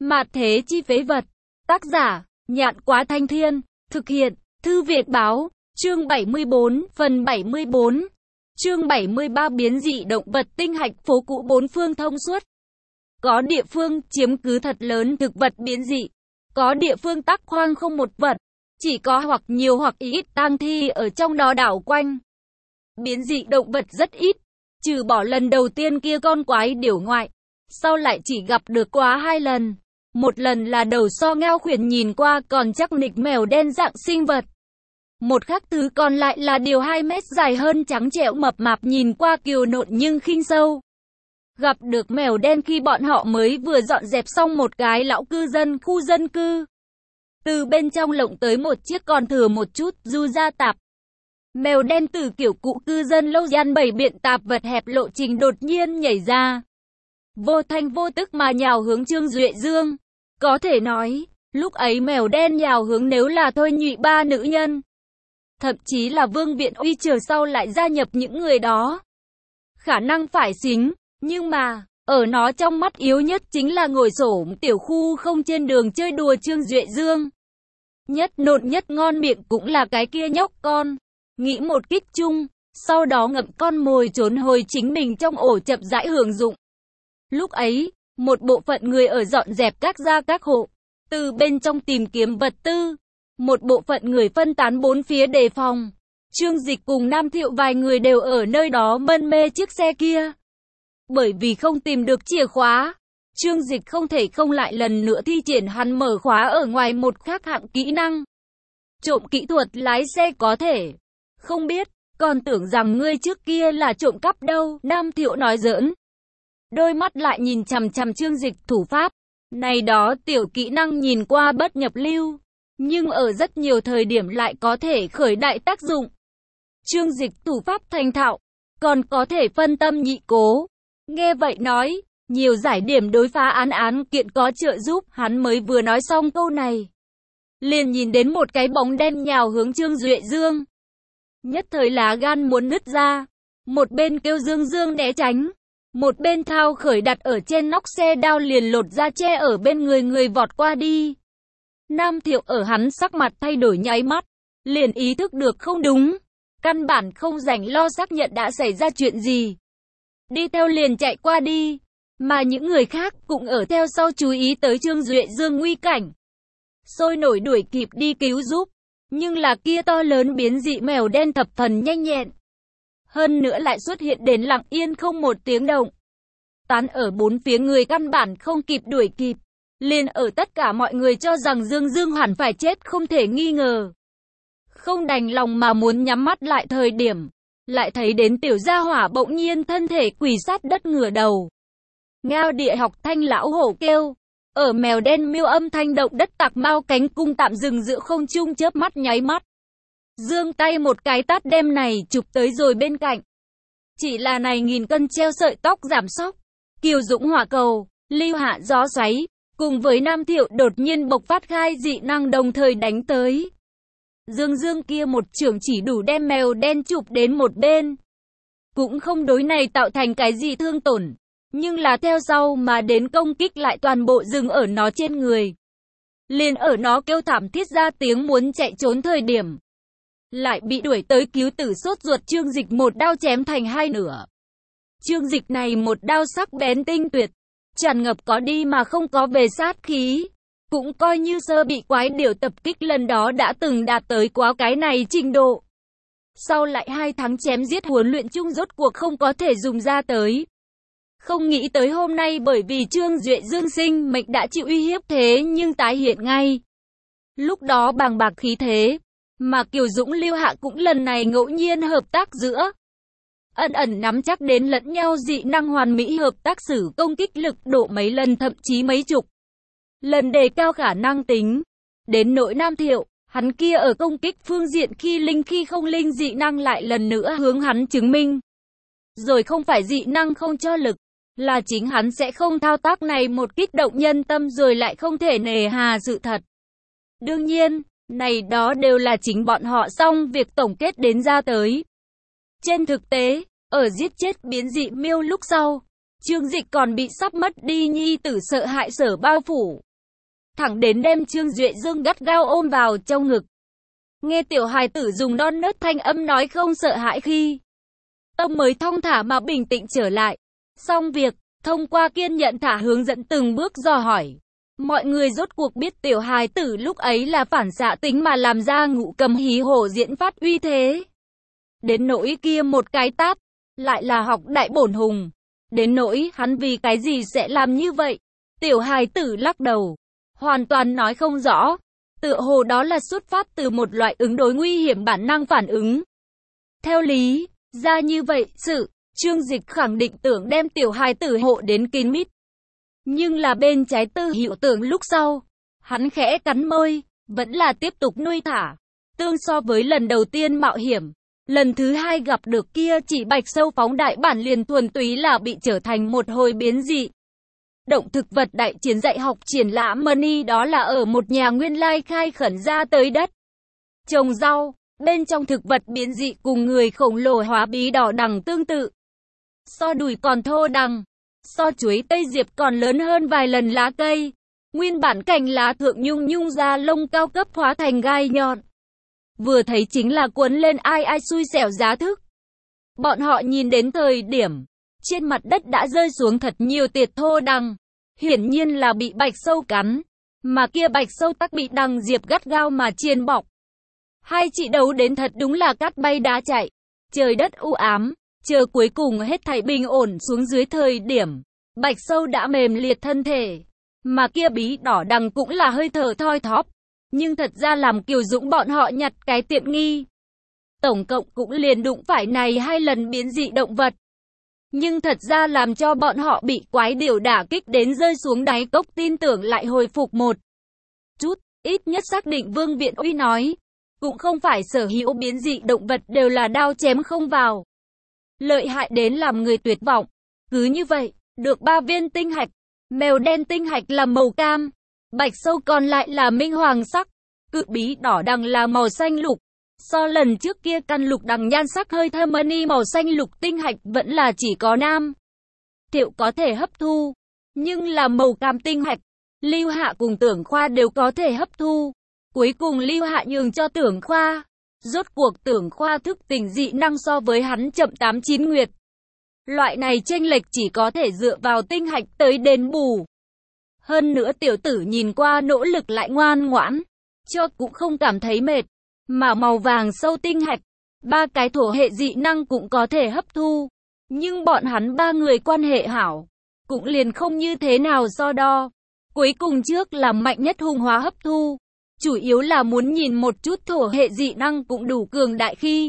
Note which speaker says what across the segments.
Speaker 1: Mạt thế chi phế vật. Tác giả, Nhạn Quá Thanh Thiên. Thực hiện, Thư Việt Báo. Chương 74, phần 74. Chương 73 biến dị động vật tinh hạch phố cũ bốn phương thông suốt. Có địa phương chiếm cứ thật lớn thực vật biến dị. Có địa phương tắc hoang không một vật. Chỉ có hoặc nhiều hoặc ít tang thi ở trong đó đảo quanh. Biến dị động vật rất ít. Trừ bỏ lần đầu tiên kia con quái điểu ngoại. Sau lại chỉ gặp được quá 2 lần. Một lần là đầu so ngao khuyển nhìn qua còn chắc nịch mèo đen dạng sinh vật. Một khác thứ còn lại là điều 2 mét dài hơn trắng trẻo mập mạp nhìn qua kiều nộn nhưng khinh sâu. Gặp được mèo đen khi bọn họ mới vừa dọn dẹp xong một cái lão cư dân khu dân cư. Từ bên trong lộng tới một chiếc còn thừa một chút du ra tạp. Mèo đen từ kiểu cụ cư dân lâu gian bày biện tạp vật hẹp lộ trình đột nhiên nhảy ra. Vô thanh vô tức mà nhào hướng Trương Duệ Dương. Có thể nói, lúc ấy mèo đen nhào hướng nếu là Thôi Nhụy ba nữ nhân. Thậm chí là Vương Viện Uy chờ sau lại gia nhập những người đó. Khả năng phải xính, nhưng mà, ở nó trong mắt yếu nhất chính là ngồi xổm tiểu khu không trên đường chơi đùa Trương Duệ Dương. Nhất nộn nhất ngon miệng cũng là cái kia nhóc con. Nghĩ một kích chung, sau đó ngậm con mồi trốn hồi chính mình trong ổ chậm rãi hưởng dụng. Lúc ấy, một bộ phận người ở dọn dẹp các gia các hộ, từ bên trong tìm kiếm vật tư. Một bộ phận người phân tán bốn phía đề phòng. Trương Dịch cùng Nam Thiệu vài người đều ở nơi đó mân mê chiếc xe kia. Bởi vì không tìm được chìa khóa, Trương Dịch không thể không lại lần nữa thi triển hắn mở khóa ở ngoài một khác hạng kỹ năng. Trộm kỹ thuật lái xe có thể. Không biết, còn tưởng rằng ngươi trước kia là trộm cắp đâu, Nam Thiệu nói giỡn. Đôi mắt lại nhìn chằm chằm Trương Dịch thủ pháp. Này đó tiểu kỹ năng nhìn qua bất nhập lưu, nhưng ở rất nhiều thời điểm lại có thể khởi đại tác dụng. Trương Dịch thủ pháp thành thạo, còn có thể phân tâm nhị cố. Nghe vậy nói, nhiều giải điểm đối phá án kiện có trợ giúp, hắn mới vừa nói xong câu này. Liền nhìn đến một cái bóng đen nhào hướng Trương Duệ Dương. Nhất thời lá gan muốn nứt ra, một bên kêu Dương Dương né tránh. Một bên thao khởi đặt ở trên nóc xe đao liền lột ra che ở bên người vọt qua đi. Nam Thiệu ở hắn sắc mặt thay đổi nháy mắt, liền ý thức được không đúng. Căn bản không rảnh lo xác nhận đã xảy ra chuyện gì. Đi theo liền chạy qua đi. Mà những người khác cũng ở theo sau chú ý tới Trương Duệ Dương nguy cảnh. Sôi nổi đuổi kịp đi cứu giúp. Nhưng là kia to lớn biến dị mèo đen thập phần nhanh nhẹn. Hơn nữa lại xuất hiện đến lặng yên không một tiếng động. Tán ở bốn phía người căn bản không kịp đuổi kịp. Liền ở tất cả mọi người cho rằng Dương Dương hẳn phải chết không thể nghi ngờ. Không đành lòng mà muốn nhắm mắt lại thời điểm. Lại thấy đến tiểu gia hỏa bỗng nhiên thân thể quỳ sát đất ngửa đầu. Ngao địa học thanh lão hổ kêu. Ở mèo đen miêu âm thanh động đất tạc mau cánh cung tạm dừng giữa không trung chớp mắt nháy mắt. Dương tay một cái tát đem này chụp tới rồi bên cạnh. Chỉ là này nghìn cân treo sợi tóc giảm sóc. Kiều Dũng hỏa cầu, lưu hạ gió xoáy, cùng với Nam Thiệu đột nhiên bộc phát khai dị năng đồng thời đánh tới. Dương Dương kia một trường chỉ đủ đem mèo đen chụp đến một bên. Cũng không đối này tạo thành cái gì thương tổn. Nhưng là theo sau mà đến công kích lại toàn bộ dừng ở nó trên người. Liền ở nó kêu thảm thiết ra tiếng muốn chạy trốn thời điểm. Lại bị đuổi tới cứu tử sốt ruột Trương Dịch một đao chém thành 2 nửa. Trương Dịch này một đao sắc bén tinh tuyệt, tràn ngập có đi mà không có về sát khí. Cũng coi như sơ bị quái điểu tập kích lần đó đã từng đạt tới quá cái này trình độ. Sau lại 2 tháng chém giết huấn luyện chung rốt cuộc không có thể dùng ra tới. Không nghĩ tới hôm nay bởi vì Trương Duệ Dương sinh mệnh đã chịu uy hiếp thế nhưng tái hiện ngay. Lúc đó bàng bạc khí thế. Mà Kiều Dũng Lưu Hạ cũng lần này ngẫu nhiên hợp tác giữa. Ẩn ẩn nắm chắc đến lẫn nhau dị năng hoàn mỹ hợp tác sử công kích lực độ mấy lần thậm chí mấy chục. Lần đề cao khả năng tính. Đến nỗi Nam Thiệu, hắn kia ở công kích phương diện khi linh khi không linh dị năng lại lần nữa hướng hắn chứng minh. Rồi không phải dị năng không cho lực, là chính hắn sẽ không thao tác này một kích động nhân tâm rồi lại không thể nề hà sự thật. Đương nhiên, này đó đều là chính bọn họ xong việc tổng kết đến ra tới. Trên thực tế, ở giết chết biến dị miêu lúc sau, Trương Dịch còn bị sắp mất đi nhi tử sợ hại sở bao phủ. thẳng đến đem Trương Duệ Dương gắt gao ôm vào trong ngực. Nghe tiểu hài tử dùng non nớt thanh âm nói không sợ hãi khi tâm mới thong thả mà bình tĩnh trở lại. Xong việc, thông qua kiên nhẫn thả hướng dẫn từng bước dò hỏi. Mọi người rốt cuộc biết tiểu hài tử lúc ấy là phản xạ tính mà làm ra Ngũ Cầm hí hổ diễn phát uy thế. Đến nỗi kia một cái tát, lại là học đại bổn hùng. Đến nỗi hắn vì cái gì sẽ làm như vậy? Tiểu hài tử lắc đầu, hoàn toàn nói không rõ. Tựa hồ đó là xuất phát từ một loại ứng đối nguy hiểm bản năng phản ứng. Theo lý ra như vậy, Trương Dịch khẳng định tưởng đem tiểu hài tử hộ đến kín mít. Nhưng là bên trái Tư Hiệu Tưởng lúc sau, hắn khẽ cắn môi, vẫn là tiếp tục nuôi thả. Tương so với lần đầu tiên mạo hiểm, lần thứ hai gặp được kia chỉ bạch sâu phóng đại bản liền thuần túy là bị trở thành một hồi biến dị. Động thực vật đại chiến dạy học triển lãm money đó là ở một nhà nguyên lai khai khẩn ra tới đất trồng rau, bên trong thực vật biến dị cùng người khổng lồ hóa bí đỏ đằng tương tự. So đùi còn thô đằng, so chuối tây diệp còn lớn hơn vài lần lá cây. Nguyên bản cành lá thượng nhung ra lông cao cấp hóa thành gai nhọn. Vừa thấy chính là cuốn lên ai xui xẻo giá thức. Bọn họ nhìn đến thời điểm, trên mặt đất đã rơi xuống thật nhiều tiệt thô đằng. Hiển nhiên là bị bạch sâu cắn, mà kia bạch sâu tắc bị đằng diệp gắt gao mà chiên bọc. Hai chị đấu đến thật đúng là cát bay đá chạy. Trời đất u ám, chờ cuối cùng hết thảy bình ổn xuống dưới thời điểm, bạch sâu đã mềm liệt thân thể, mà kia bí đỏ đằng cũng là hơi thở thoi thóp. Nhưng thật ra làm Kiều Dũng bọn họ nhặt cái tiện nghi. Tổng cộng cũng liền đụng phải này 2 lần biến dị động vật. Nhưng thật ra làm cho bọn họ bị quái điều đả kích đến rơi xuống đáy cốc, tin tưởng lại hồi phục một chút, ít nhất xác định Vương Viện Uy nói. Cũng không phải sở hữu biến dị động vật đều là đao chém không vào. Lợi hại đến làm người tuyệt vọng. Cứ như vậy, được 3 viên tinh hạch, mèo đen tinh hạch là màu cam, bạch sâu còn lại là minh hoàng sắc, cự bí đỏ đằng là màu xanh lục. So lần trước kia căn lục đằng nhan sắc hơi thơm money màu xanh lục tinh hạch vẫn là chỉ có Nam Thiệu có thể hấp thu, nhưng là màu cam tinh hạch, Lưu Hạ cùng Tưởng Khoa đều có thể hấp thu. Cuối cùng Lưu Hạ nhường cho Tưởng Khoa. Rốt cuộc Tưởng Khoa thức tỉnh dị năng so với hắn chậm 8-9 nguyệt. Loại này chênh lệch chỉ có thể dựa vào tinh hạch tới đền bù. Hơn nữa tiểu tử nhìn qua nỗ lực lại ngoan ngoãn, cho cũng không cảm thấy mệt. Mà màu vàng sâu tinh hạch, 3 cái thổ hệ dị năng cũng có thể hấp thu. Nhưng bọn hắn 3 người quan hệ hảo, cũng liền không như thế nào so đo. Cuối cùng trước là mạnh nhất hung hóa hấp thu. Chủ yếu là muốn nhìn một chút thổ hệ dị năng cũng đủ cường đại khi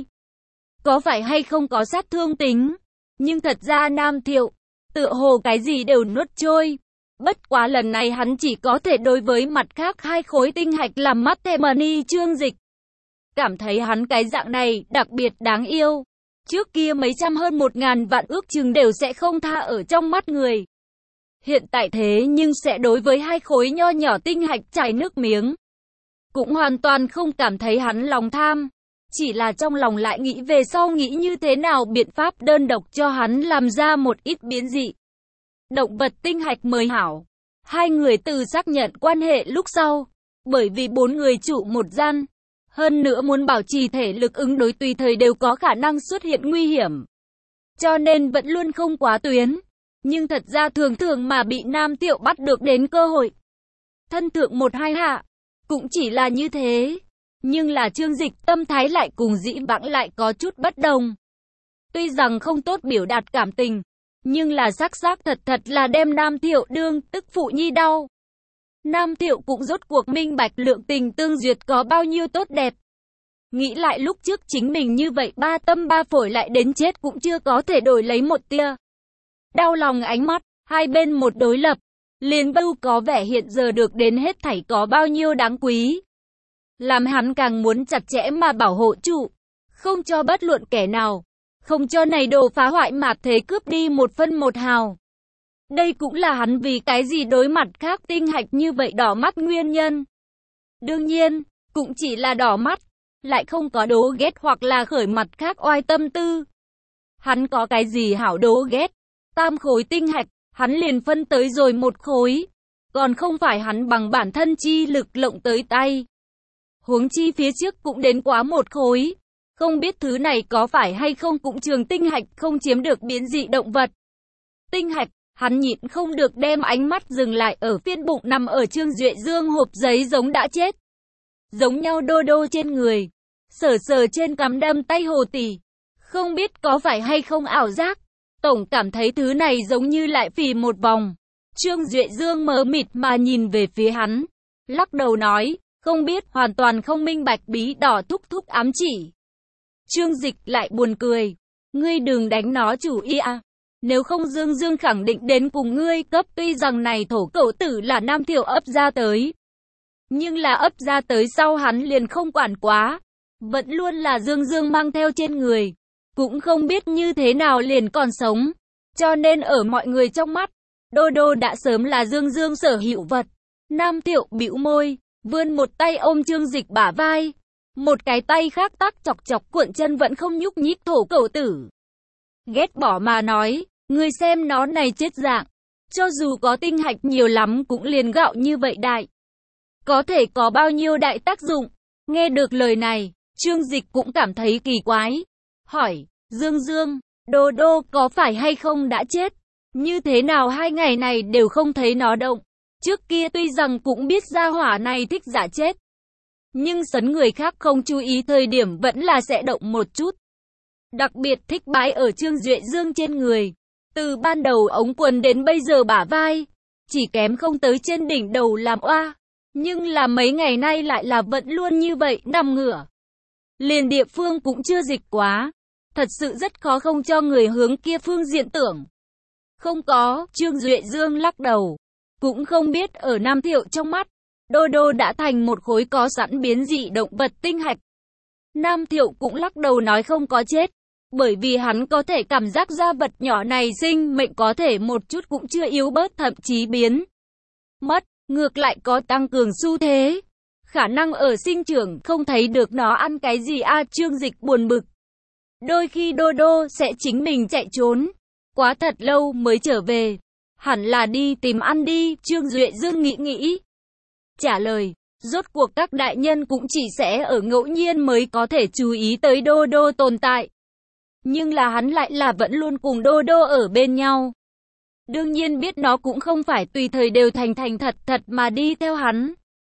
Speaker 1: có phải hay không có sát thương tính. Nhưng thật ra Nam Thiệu, tựa hồ cái gì đều nuốt trôi. Bất quá lần này hắn chỉ có thể đối với mặt khác 2 khối tinh hạch làm mắt thèm money Trương Dịch. Cảm thấy hắn cái dạng này đặc biệt đáng yêu. Trước kia mấy trăm hơn 1.000 vạn ước chừng đều sẽ không tha ở trong mắt người. Hiện tại thế nhưng sẽ đối với 2 khối nho nhỏ tinh hạch chảy nước miếng. Cũng hoàn toàn không cảm thấy hắn lòng tham. Chỉ là trong lòng lại nghĩ về sau nghĩ như thế nào biện pháp đơn độc cho hắn làm ra một ít biến dị động vật tinh hạch mới hảo. 2 người từ xác nhận quan hệ lúc sau, bởi vì 4 người trụ một gian, hơn nữa muốn bảo trì thể lực ứng đối tùy thời đều có khả năng xuất hiện nguy hiểm, cho nên vẫn luôn không quá tuyến. Nhưng thật ra thường thường mà bị Nam Thiệu bắt được đến cơ hội thân thượng 1-2 hạ, cũng chỉ là như thế. Nhưng là Trương Dịch tâm thái lại cùng dĩ vãng lại có chút bất đồng. Tuy rằng không tốt biểu đạt cảm tình, nhưng là xác thật là đem Nam Thiệu đương tức phụ nhi đau. Nam Thiệu cũng rốt cuộc minh bạch lượng tình tương duyệt có bao nhiêu tốt đẹp. Nghĩ lại lúc trước chính mình như vậy 3 tâm 3 phổi lại đến chết cũng chưa có thể đổi lấy một tia đau lòng ánh mắt, hai bên một đối lập, liền bưu có vẻ hiện giờ được đến hết thảy có bao nhiêu đáng quý. Làm hắn càng muốn chặt chẽ mà bảo hộ trụ, không cho bất luận kẻ nào, không cho này đồ phá hoại mạt thế cướp đi 1 phân 1 hào. Đây cũng là hắn vì cái gì đối mặt khác tinh hạch như vậy đỏ mắt nguyên nhân. Đương nhiên, cũng chỉ là đỏ mắt, lại không có đố ghét hoặc là khởi mặt khác oai tâm tư. Hắn có cái gì hảo đố ghét? 3 khối tinh hạch, hắn liền phân tới rồi 1 khối. còn không phải hắn bằng bản thân chi lực lộng tới tay. Huống chi phía trước cũng đến quá một khối. Không biết thứ này có phải hay không cũng trường tinh hạch không chiếm được biến dị động vật. Tinh hạch, hắn nhịn không được đem ánh mắt dừng lại ở phiên bụng nằm ở Trương Duệ Dương hộp giấy giống đã chết. Giống nhau đô đô trên người. Sờ sờ trên cằm đâm tay Hồ Tỷ. Không biết có phải hay không ảo giác. Tổng cảm thấy thứ này giống như lại phì một vòng. Trương Duệ Dương mờ mịt mà nhìn về phía hắn. Lắc đầu nói, không biết, hoàn toàn không minh bạch bí đỏ thúc thúc ám chỉ. Trương Dịch lại buồn cười. Ngươi đừng đánh nó chủ ý à. Nếu không Dương Dương khẳng định đến cùng ngươi cấp, tuy rằng này thổ cẩu tử là Nam Thiệu ấp ra tới. Nhưng là ấp ra tới sau hắn liền không quản quá. Vẫn luôn là Dương Dương mang theo trên người. Cũng không biết như thế nào liền còn sống. Cho nên ở mọi người trong mắt, Đô Đô đã sớm là Dương Dương sở hữu vật. Nam Thiệu bĩu môi, vươn một tay ôm Trương Dịch bả vai. Một cái tay khác tắc chọc chọc cuộn chân vẫn không nhúc nhích thổ cẩu tử. Ghét bỏ mà nói, ngươi xem nó này chết dạng. Cho dù có tinh hạch nhiều lắm cũng liền gạo như vậy đại. Có thể có bao nhiêu đại tác dụng. Nghe được lời này, Trương Dịch cũng cảm thấy kỳ quái. Hỏi, Dương Dương, Đô Đô có phải hay không đã chết? Như thế nào 2 ngày này đều không thấy nó động? Trước kia tuy rằng cũng biết gia hỏa này thích giả chết. Nhưng sấn người khác không chú ý thời điểm vẫn là sẽ động một chút. Đặc biệt thích bái ở Trương Duệ Dương trên người. Từ ban đầu ống quần đến bây giờ bả vai. Chỉ kém không tới trên đỉnh đầu làm oa. Nhưng là mấy ngày nay lại là vẫn luôn như vậy nằm ngửa. Liền địa phương cũng chưa dịch quá. Thật sự rất khó không cho người hướng kia phương diện tưởng. Không có, Trương Duệ Dương lắc đầu. Cũng không biết ở Nam Thiệu trong mắt, Đô Đô đã thành một khối có sẵn biến dị động vật tinh hạch. Nam Thiệu cũng lắc đầu nói không có chết. Bởi vì hắn có thể cảm giác ra vật nhỏ này sinh mệnh có thể một chút cũng chưa yếu bớt, thậm chí biến mất, ngược lại có tăng cường xu thế. Khả năng ở sinh trưởng không thấy được nó ăn cái gì a. Trương Dịch buồn bực. Đôi khi Đô Đô sẽ chính mình chạy trốn. Quá thật lâu mới trở về. Hẳn là đi tìm ăn đi. Trương Duệ Dương nghĩ. Trả lời, rốt cuộc các đại nhân cũng chỉ sẽ ở ngẫu nhiên mới có thể chú ý tới Đô Đô tồn tại. Nhưng là hắn lại là vẫn luôn cùng Đô Đô ở bên nhau. Đương nhiên biết nó cũng không phải tùy thời đều thành thật mà đi theo hắn.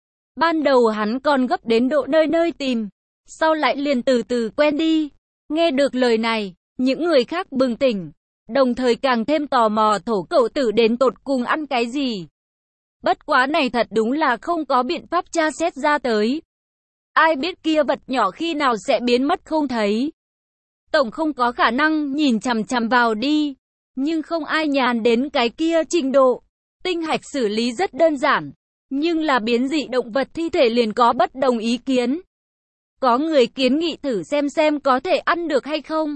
Speaker 1: Ban đầu hắn còn gấp đến độ nơi nơi tìm. Sau lại liền từ từ quen đi. Nghe được lời này, những người khác bừng tỉnh. Đồng thời càng thêm tò mò thổ cẩu tử đến tột cùng ăn cái gì. Bất quá này thật đúng là không có biện pháp tra xét ra tới. Ai biết kia vật nhỏ khi nào sẽ biến mất không thấy. Tổng không có khả năng nhìn chằm chằm vào đi. Nhưng không ai nhàn đến cái kia trình độ. Tinh hạch xử lý rất đơn giản. Nhưng là biến dị động vật thi thể liền có bất đồng ý kiến. Có người kiến nghị thử xem có thể ăn được hay không.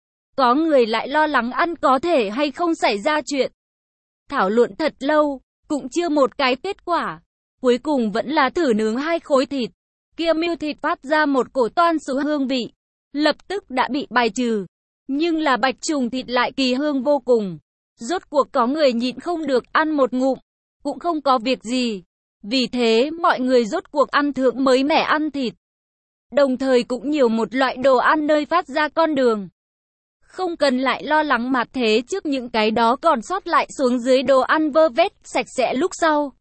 Speaker 1: Có người lại lo lắng ăn có thể hay không xảy ra chuyện. Thảo luận thật lâu, cũng chưa một cái kết quả. Cuối cùng vẫn là thử nướng 2 khối thịt. Kia miêu thịt phát ra một cổ toan xú hương vị. Lập tức đã bị bài trừ. Nhưng là bạch trùng thịt lại kỳ hương vô cùng. Rốt cuộc có người nhịn không được ăn một ngụm. Cũng không có việc gì. Vì thế mọi người rốt cuộc ăn thượng mới mẻ ăn thịt. Đồng thời cũng nhiều một loại đồ ăn nơi phát ra con đường. Không cần lại lo lắng mặt thế trước những cái đó còn sót lại xuống dưới đồ ăn vơ vét sạch sẽ lúc sau.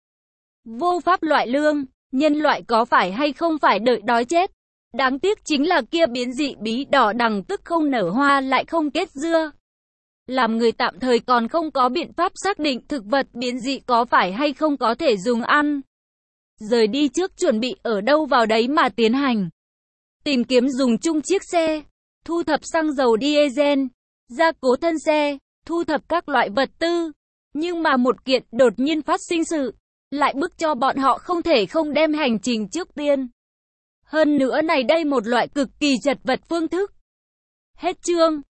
Speaker 1: Vô pháp loại lương, nhân loại có phải hay không phải đợi đói chết. Đáng tiếc chính là kia biến dị bí đỏ đằng tức không nở hoa lại không kết dưa. Làm người tạm thời còn không có biện pháp xác định thực vật biến dị có phải hay không có thể dùng ăn. Rời đi trước chuẩn bị ở đâu vào đấy mà tiến hành. Tìm kiếm dùng chung chiếc xe, thu thập xăng dầu diesel, gia cố thân xe, thu thập các loại vật tư. Nhưng mà một kiện đột nhiên phát sinh sự, lại bức cho bọn họ không thể không đem hành trình trước tiên. Hơn nữa này đây một loại cực kỳ chật vật phương thức. Hết chương.